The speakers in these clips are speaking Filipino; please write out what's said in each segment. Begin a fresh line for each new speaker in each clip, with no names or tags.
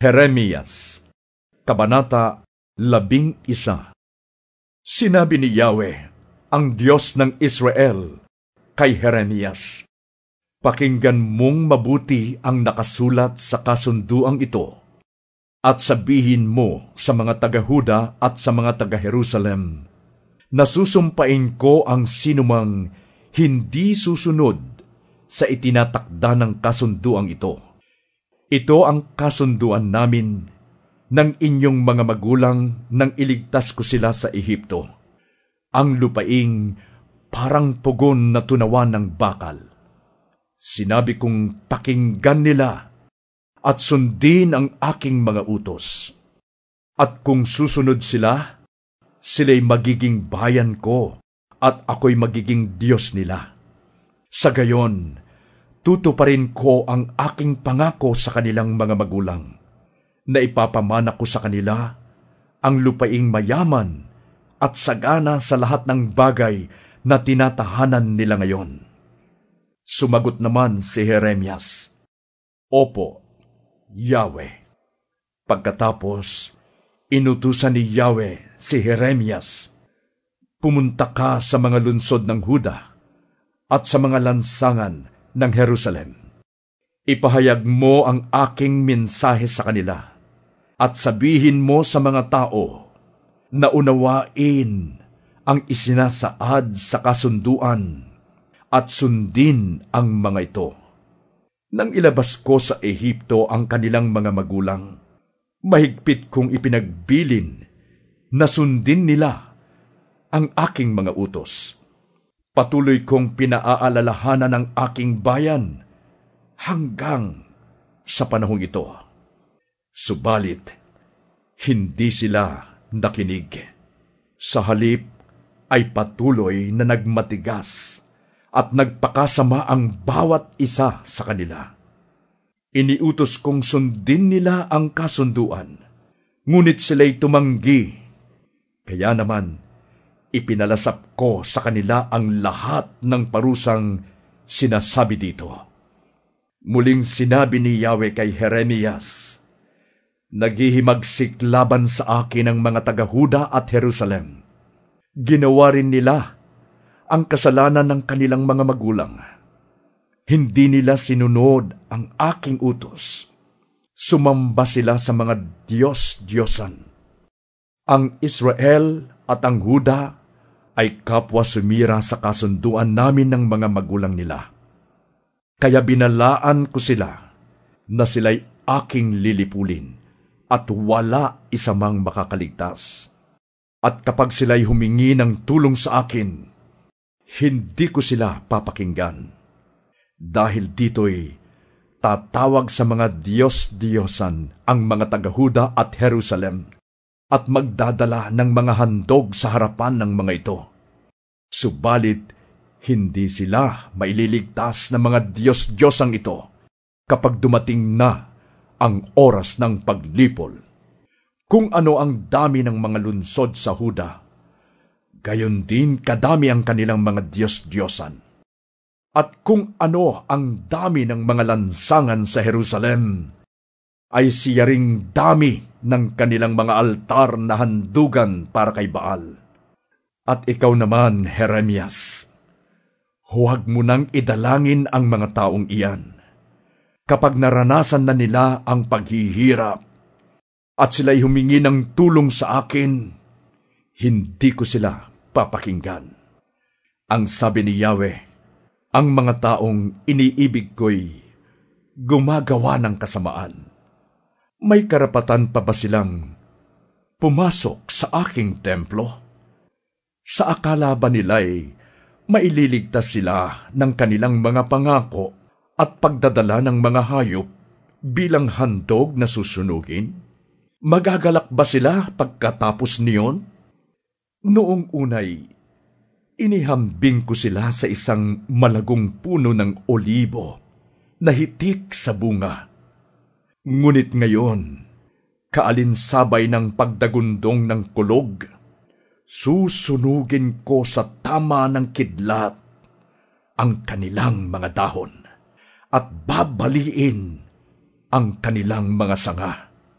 Jeremias, Kabanata 11. Sinabi ni Yahweh, ang Diyos ng Israel, kay Jeremias, pakinggan mong mabuti ang nakasulat sa kasunduang ito, at sabihin mo sa mga taga-Huda at sa mga taga-Jerusalem, nasusumpain ko ang sinumang hindi susunod sa itinatakda ng kasunduang ito. Ito ang kasunduan namin ng inyong mga magulang nang iligtas ko sila sa Ehipto. Ang lupaing parang pugon na tunawan ng bakal. Sinabi kong pakinggan nila at sundin ang aking mga utos. At kung susunod sila, sila'y magiging bayan ko at ako'y magiging Diyos nila. Sa gayon, tutuparin ko ang aking pangako sa kanilang mga magulang, na ipapamana ko sa kanila ang lupaing mayaman at sagana sa lahat ng bagay na tinatahanan nila ngayon. Sumagot naman si Jeremias, Opo, Yahweh. Pagkatapos, inutusan ni Yahweh si Jeremias, pumunta ka sa mga lunsod ng Huda at sa mga lansangan ng Jerusalem. Ipahayag mo ang aking mensahe sa kanila at sabihin mo sa mga tao na unawain ang isinasaad sa kasunduan at sundin ang mga ito. Nang ilabas ko sa Ehipto ang kanilang mga magulang, mahigpit kong ipinagbilin na sundin nila ang aking mga utos. Patuloy kong pinaaalalahanan ang aking bayan hanggang sa panahong ito. Subalit, hindi sila nakinig. Sa halip ay patuloy na nagmatigas at nagpakasama ang bawat isa sa kanila. Iniutos kong sundin nila ang kasunduan, ngunit sila'y tumanggi. Kaya naman, ipinalasap ko sa kanila ang lahat ng parusang sinasabi dito. Muling sinabi ni Yahweh kay Jeremias, naghihimagsik laban sa akin ang mga taga-Huda at Jerusalem. Ginawa rin nila ang kasalanan ng kanilang mga magulang. Hindi nila sinunod ang aking utos. Sumamba sila sa mga Diyos-Diyosan. Ang Israel at ang Huda ay kapwa sumira sa kasunduan namin ng mga magulang nila. Kaya binalaan ko sila na sila'y aking lilipulin at wala isa mang makakaligtas. At kapag sila'y humingi ng tulong sa akin, hindi ko sila papakinggan. Dahil dito'y tatawag sa mga Diyos-Diyosan ang mga taga-Huda at Jerusalem at magdadala ng mga handog sa harapan ng mga ito. Subalit, hindi sila maililigtas ng mga Diyos-Diyosang ito kapag dumating na ang oras ng paglipol. Kung ano ang dami ng mga lunsod sa Huda, gayon din kadami ang kanilang mga Diyos-Diyosan. At kung ano ang dami ng mga lansangan sa Jerusalem, ay siya ring dami ng kanilang mga altar na handugan para kay Baal. At ikaw naman, Jeremias, huwag mo nang idalangin ang mga taong iyan. Kapag naranasan na nila ang paghihirap at sila'y humingi ng tulong sa akin, hindi ko sila papakinggan. Ang sabi ni Yahweh, ang mga taong iniibig ko'y gumagawa ng kasamaan. May karapatan pa ba silang pumasok sa aking templo? Sa akala ba nila'y maililigtas sila ng kanilang mga pangako at pagdadala ng mga hayop bilang handog na susunugin? Magagalak ba sila pagkatapos niyon? Noong unay, inihambing ko sila sa isang malagong puno ng olibo na hitik sa bunga. Ngunit ngayon, kaalinsabay ng pagdagundong ng kulog, susunugin ko sa tama ng kidlat ang kanilang mga dahon at babaliin ang kanilang mga sanga.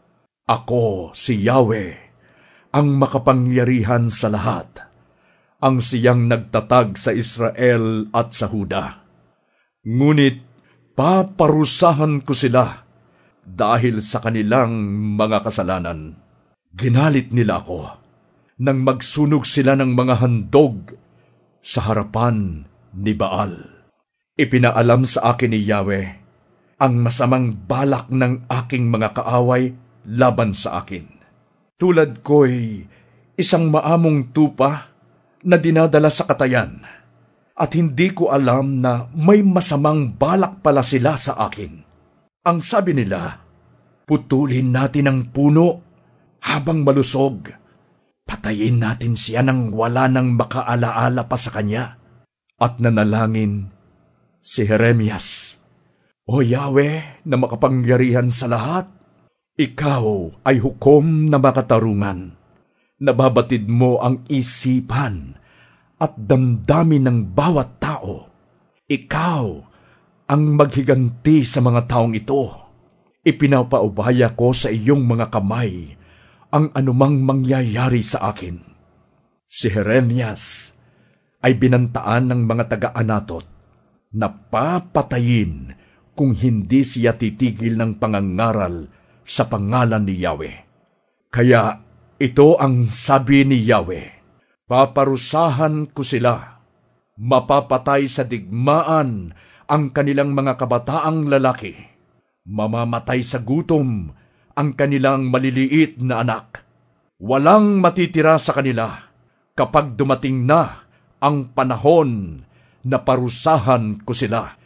Ako si Yahweh, ang makapangyarihan sa lahat, ang siyang nagtatag sa Israel at sa Huda. Ngunit paparusahan ko sila dahil sa kanilang mga kasalanan. Ginalit nila ako nang magsunog sila ng mga handog sa harapan ni Baal. Ipinaalam sa akin ni Yahweh ang masamang balak ng aking mga kaaway laban sa akin. Tulad ko'y isang maamong tupa na dinadala sa katayan, at hindi ko alam na may masamang balak pala sila sa akin. Ang sabi nila, putulin natin ang puno habang malusog. Patayin natin siya nang wala nang makaalaala pa sa kanya. At nanalangin si Jeremias, O Yahweh na makapangyarihan sa lahat, ikaw ay hukom na makatarungan. Nababatid mo ang isipan at damdamin ng bawat tao. Ikaw ang maghiganti sa mga taong ito. Ipinapaubaya ko sa iyong mga kamay ang anumang mangyayari sa akin. Si Jeremias ay binantaan ng mga taga-Anatot na papatayin kung hindi siya titigil ng pangangaral sa pangalan ni Yahweh. Kaya ito ang sabi ni Yahweh, paparusahan ko sila, mapapatay sa digmaan ang kanilang mga kabataang lalaki, mamamatay sa gutom ang kanilang maliliit na anak. Walang matitira sa kanila kapag dumating na ang panahon na parusahan ko sila.